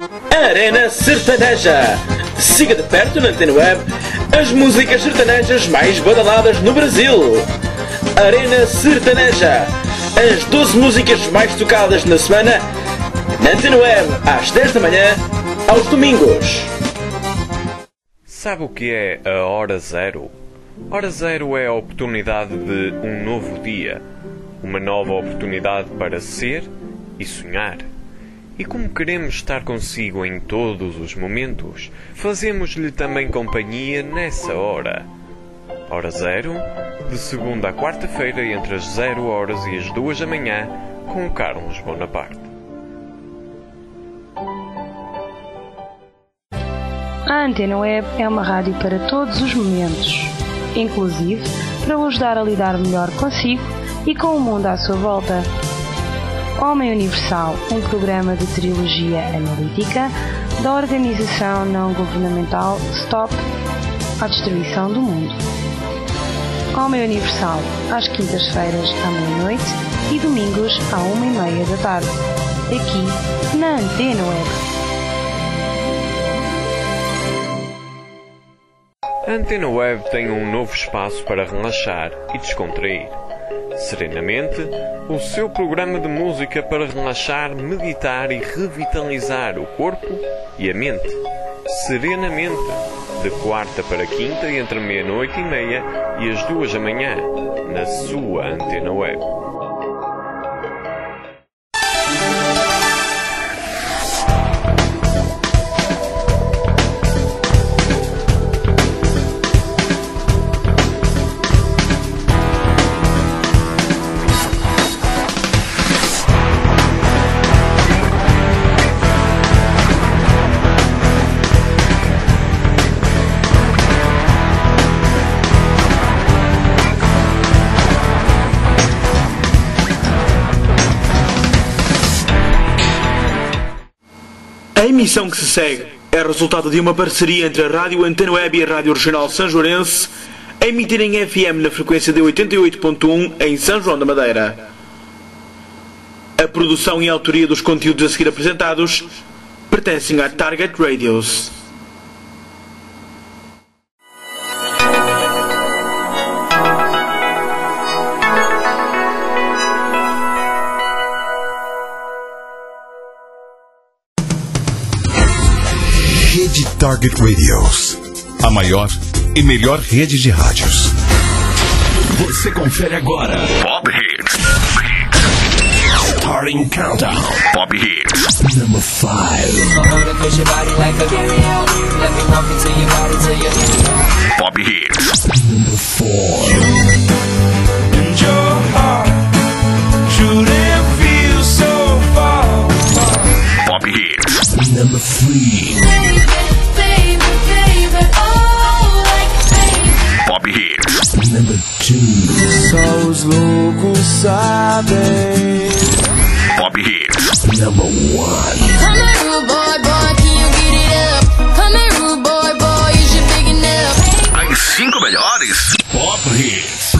Arena Sertaneja. Siga de perto na Antena Web as músicas sertanejas mais badaladas no Brasil. Arena Sertaneja. As 12 músicas mais tocadas na semana na Antena Web às 10 da manhã, aos domingos. Sabe o que é a Hora Zero? Hora Zero é a oportunidade de um novo dia. Uma nova oportunidade para ser e sonhar. E como queremos estar consigo em todos os momentos, fazemos-lhe também companhia nessa hora. Hora Zero, de segunda à quarta-feira, entre as 0 horas e as 2 da manhã, com Carlos Bonaparte. A Antena Web é uma rádio para todos os momentos, inclusive para o ajudar a lidar melhor consigo e com o mundo à sua volta. Homem Universal, um programa de trilogia analítica da organização não-governamental Stop à Destruição do Mundo. Homem Universal, às quintas-feiras à meia-noite e domingos à 1h30 da tarde, aqui na Antena Web. A Antena Web tem um novo espaço para relaxar e descontrair. Serenamente, o seu programa de música para relaxar, meditar e revitalizar o corpo e a mente. Serenamente, de quarta para quinta, entre a 00:30 e as 2 da manhã, na sua Antena Web. A emissão que se segue é resultado de uma parceria entre a Rádio Antena Web e a Rádio Regional Sanjoarense, a emitir em FM na frequência de 88.1 em São João da Madeira. A produção e a autoria dos conteúdos a seguir apresentados pertencem à Target Radios. Rede Target Radios, a maior e melhor rede de rádios. Você confere agora Pop Hits. Starting Countdown. Pop Hits. Number 5. Pop Hits. Number 4. And your heart shouldn't feel so far. Pop Hits. Number 3. Pop Hits. Number 2. Só os loucos sabem. Pop Hits. Number 1. Come here, rude boy, boy, can you get it up? Come here, rude boy, boy, is you big enough? As 5 melhores Pop Hits.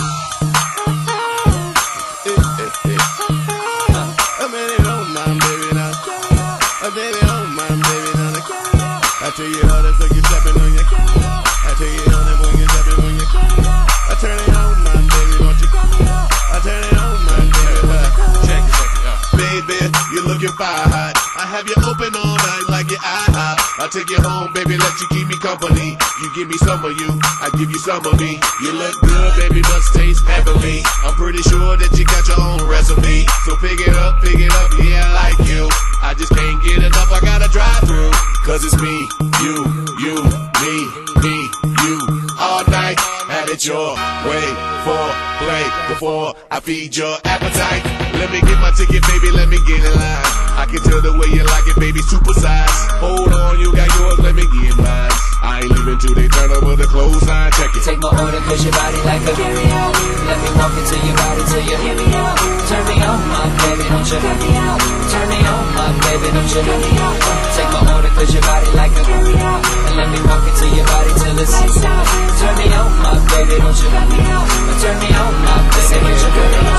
I tell you how that's like you stepping on your cat. I tell you how that when you stepping on your cat. I turn it on, my baby, don't you come here? I turn it on, my baby. Check it, baby, you're looking fire hot. I have you open all night like your IHOP. I'll take you home, baby, let you keep me company. You give me some of you, I give you some of me. You look good, baby, must taste heavenly. I'm pretty sure that you got your own recipe. So pick it up, yeah, I like you. I just can't get enough, I gotta drive through. Cause it's me, you, me, you. All night, have it your way. For play, before I feed your appetite. Let me get my ticket, baby, let me get in line. I can tell the way you like it, baby, super size. Hold on, you got yours, let me get mine. I ain't leaving till they turn over the clothesline, check it. Take my order, cause your body like a carry-out. Let me walk into your body till you hear me out. Turn me on, my baby, don't you hear me out. Turn me on, my baby, don't you hear me out. Take my order, cause your body like a carry-out. And let me walk into your body till it's lights out. Turn me on, my baby, don't you hear me out. Turn me on, my baby, don't you hear me out.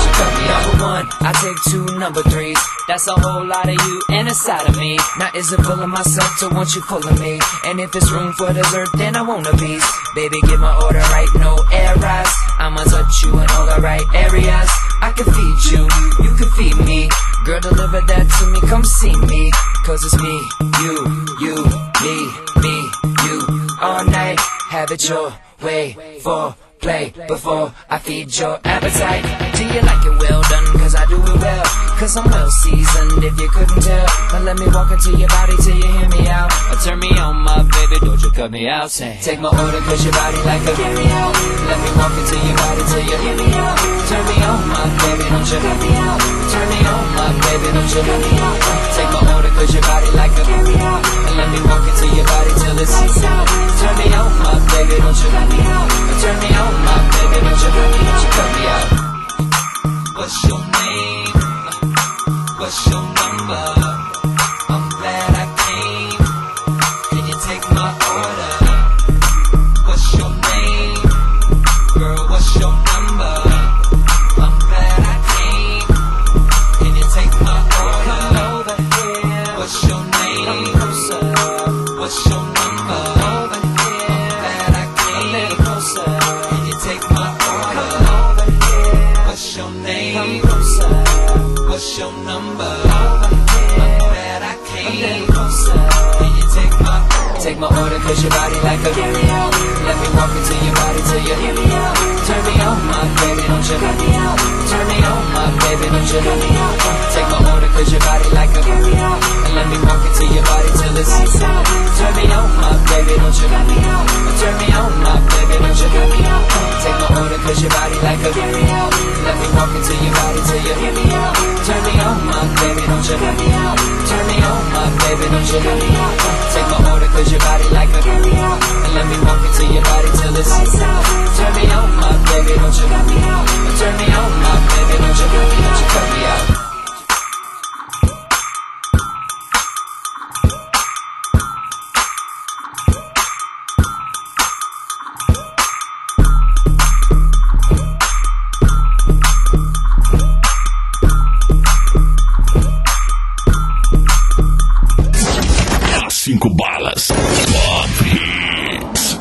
Number one, I take two number threes. That's a whole lot of you and a side of me. Now is it full of myself to want you full of me? And if it's room for dessert, then I want a piece. Baby, get my order right, no errors. I'ma touch you in all the right areas. I can feed you, you can feed me. Girl, deliver that to me, come see me. Cause it's me, you, me, you. All night, have it your way. For play before I feed your appetite. Do you like it well done? Cause I do it well. Cause I'm well seasoned if you couldn't tell. But let me walk into your body till you hear me out. Or turn me on, my baby, don't you cut me out. Say, take my order cause your body like a carry out. Let me walk into your body till you hear me out. Turn me on, my baby, don't you cut me out. Turn me on, my baby, don't you cut me out. Take my order cause your body like a carry out. And let me walk into your body till it's out. Turn me on, my baby, don't you cut me out. Turn me on, my baby, don't you cut me out. What's your name? What's your number? I'm glad I came. Can you take my order? What's your name? Girl, what's your number? I'm glad I came. Can you take my order? Come over here. What's your name? Come closer. What's your number? Over here. I'm glad I came. A little closer. Can you take my order? Come over here. What's your name? Come closer. What's your number? Over here. I'm glad I came. A little closer. Can you take my order cause your body like a carry out. Let me walk into your body till you hear me out. Turn me on, my baby, don't you cut me out. Turn me on, my baby, don't you cut me out. Take my order cause your body like a carry out. And let me walk into your body till it's out. Turn me on, my baby, don't you cut me out. Turn me on, my baby, don't you cut me out. Take my order cause your body like a carry out. Let me walk into your body till you hear me out. Turn me on, my baby, don't you cut me out. Turn me on, my baby, don't you cut me out. Take my order cause your body like a carry out. And let me walk into your body till it's out. Turn me on, my baby, don't you cut me out. Turn me on, my baby, don't you cut me out. Cinco balas. Top Hits.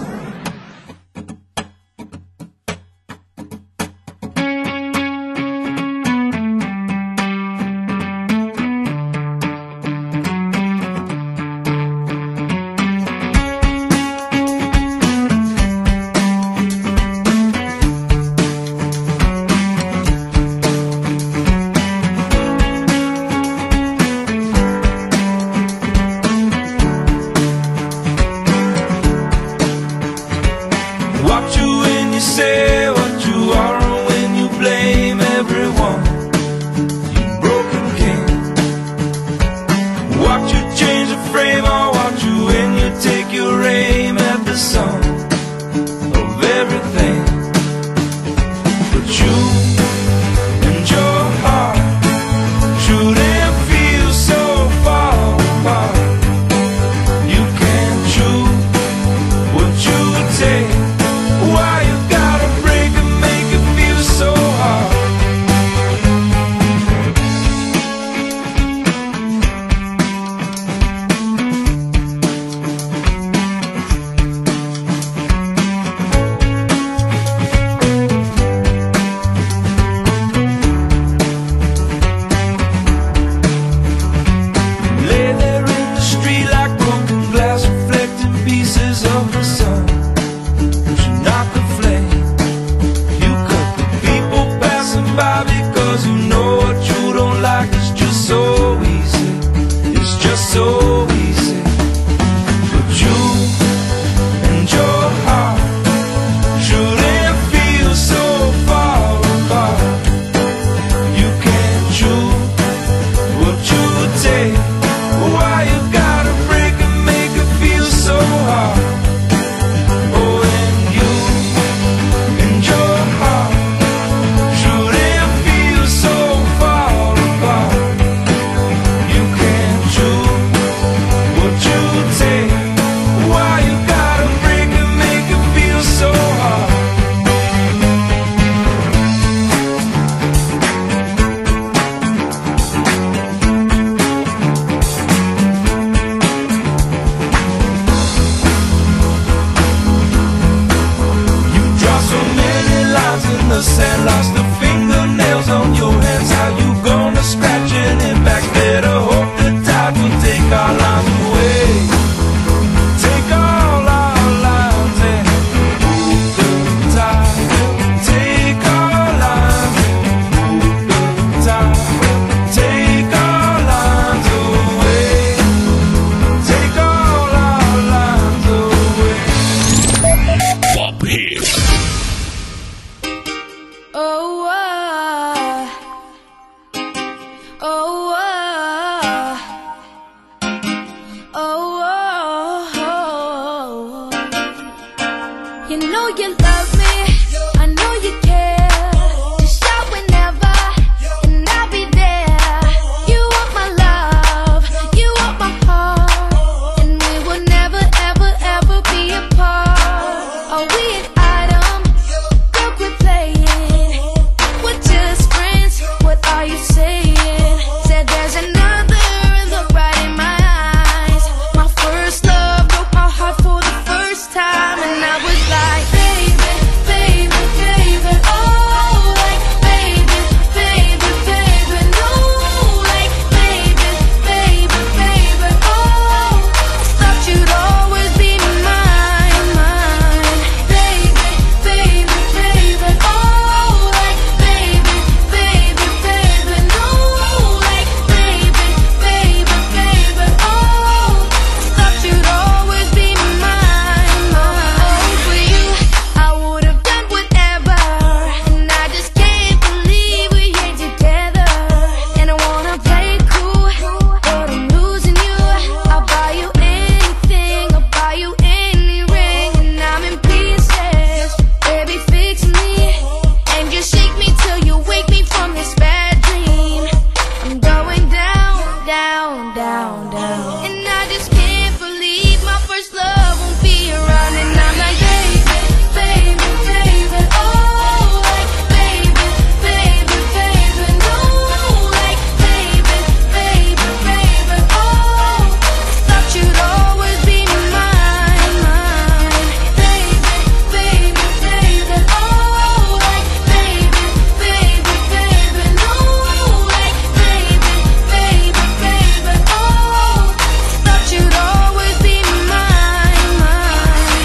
you love me, I know you care. Just shout whenever, and I'll be there. You want my love, you want my heart, and we will never, ever, ever be apart. Are we an item? Look, we're playing. We're just friends, what are you saying? Said there's another, look right in my eyes. My first love broke my heart for the first time, and I was like, baby, baby, baby, oh, like, baby, baby, baby, no, like, baby, baby, baby, oh, I thought you'd always be mine, mine, baby, baby, baby, oh, like, baby, baby, baby, no, like, baby, baby, baby, oh, I thought you'd always be mine, mine. For you, I would have done whatever, and I just can't believe we ain't together. And I wanna play it cool, but I'm losing you. I'll buy you anything, I'll buy you any ring, and I'm in pieces. Baby, fix me, and just shake me till you wake me from this bad dream. I'm going down, down, down, down, and I just can't believe my first love won't be around. And I'm like, baby, baby, baby, oh, like, baby, baby, baby, no, like, baby, baby, baby, oh, thought you'd always be mine, mine, baby, baby, baby, oh, like, baby, baby, baby, no, like, baby, baby, baby, oh, thought you'd always be mine, mine.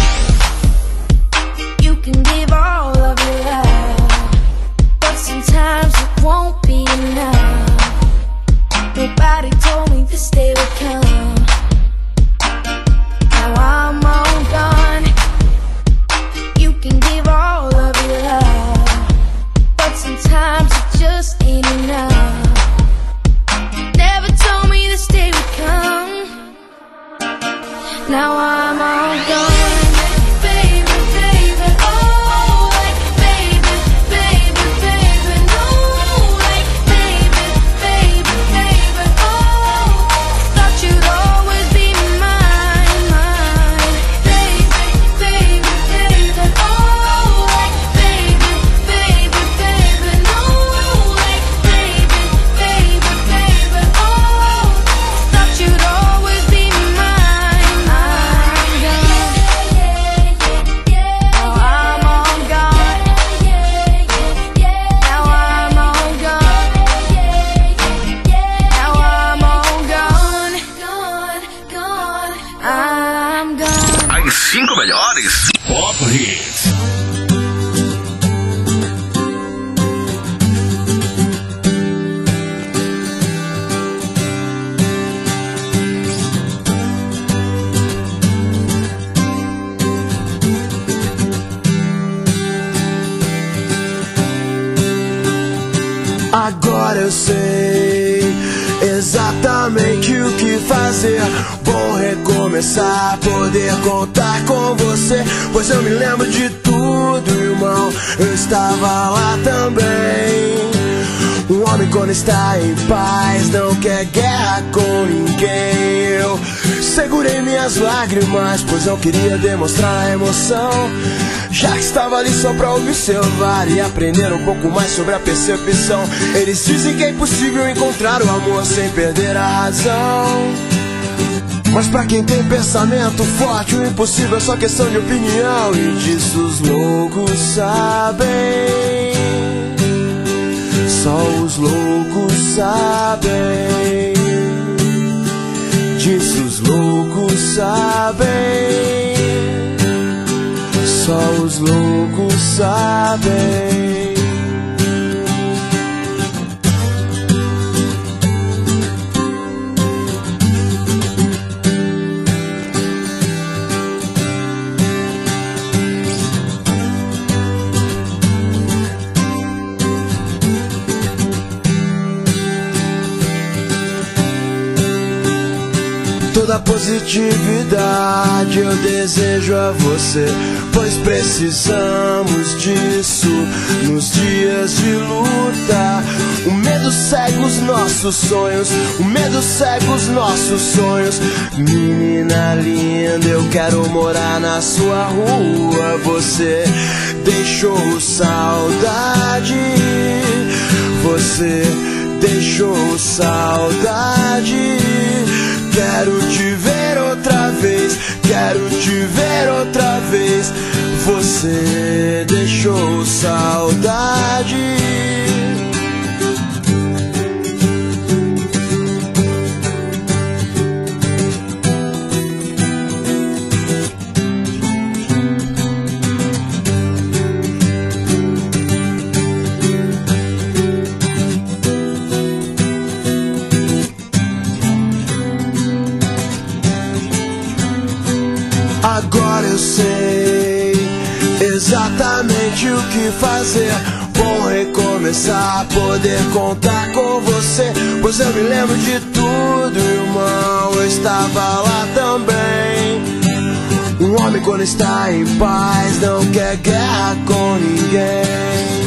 You can give all of your love, but sometimes it won't be enough. Nobody told me this day would come. Now I'm all gone. You can give all of your love, but sometimes it just ain't enough. Never told me this day would come. Now I'm all gone. Baby, baby, oh, like, baby, baby, baby, no, like, baby, baby, baby, oh, thought you'd always be mine, mine, baby, baby, baby, oh, like, baby, baby, baby, no, like, baby, baby, baby, oh, thought you'd always be mine, mine, gone. Now I'm all gone. Now I'm all gone. Now I'm all gone. Gone, gone. I'm gone. As 5 melhores Pop Hits. Agora eu sei exatamente o que fazer. Vou recomeçar, poder contar com você, pois eu me lembro de tudo, irmão. Eu estava lá também. Um homem quando está em paz não quer guerra com ninguém. Eu segurei minhas lágrimas, pois não queria demonstrar emoção. Já que estava ali só pra observar e aprender um pouco mais sobre a percepção. Eles dizem que é impossível encontrar o amor sem perder a razão. Mas pra quem tem pensamento forte, o impossível é só questão de opinião. E disso os loucos sabem. Só os loucos sabem. Disso os loucos sabem. Só os loucos sabem. toda positividade eu desejo a você, pois precisamos disso nos dias de luta. O medo cega os nossos sonhos, o medo cega os nossos sonhos. Menina linda, eu quero morar na sua rua. Você deixou saudade, você deixou saudade. Quero te ver outra vez, quero te ver outra vez. Você deixou saudade. Agora eu sei exatamente o que fazer. Bom recomeçar, poder contar com você, pois eu me lembro de tudo, irmão, eu estava lá também. Um homem quando está em paz não quer guerra com ninguém.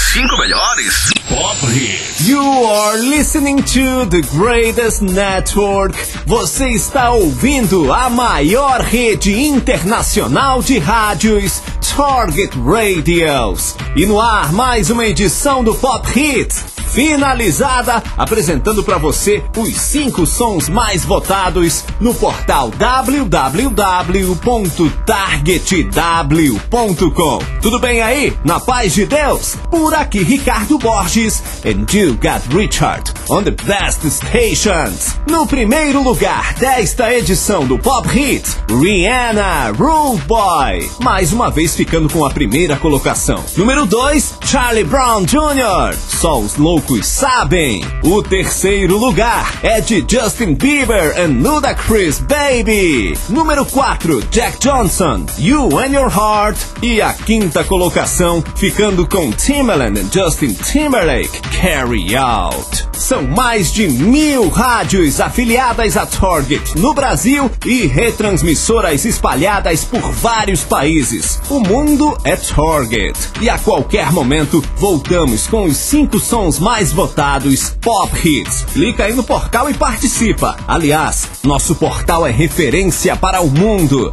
5 melhores Pop Hits. You are listening to the greatest network. Você está ouvindo a maior rede internacional de rádios, Target Radios. E no ar, mais uma edição do Pop Hits, finalizada, apresentando para você os 5 sons mais votados no portal www.targetw.com. Tudo bem aí? Na paz de Deus? Por aqui Ricardo Borges, and you got Richard on the best stations. No primeiro lugar desta edição do Pop Hits, Rihanna, Rude Boy, mais uma vez ficando com a primeira colocação. Número 2, Charlie Brown Jr., só os loucos sabem. O terceiro lugar é de Justin Bieber and Ludacris, Baby. Número 4, Jack Johnson, You and Your Heart. E a quinta colocação ficando com Timbaland and Justin Timberlake, Carry Out. São mais de 1000 rádios afiliadas a Target no Brasil e retransmissoras espalhadas por vários países. O mundo é Target. E a qualquer momento voltamos com os 5 sons mais votados Pop Hits. Clica aí no portal e participa. Aliás, nosso portal é referência para o mundo.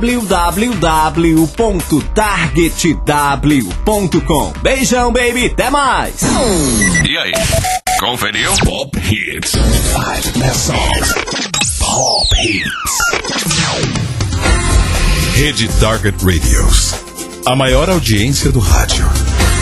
www.targetw.com. Beijão, baby. Até mais. E aí? Conferiu? Pop Hits. 5 best songs. Pop Hits. Rede Target Radios. A maior audiência do rádio.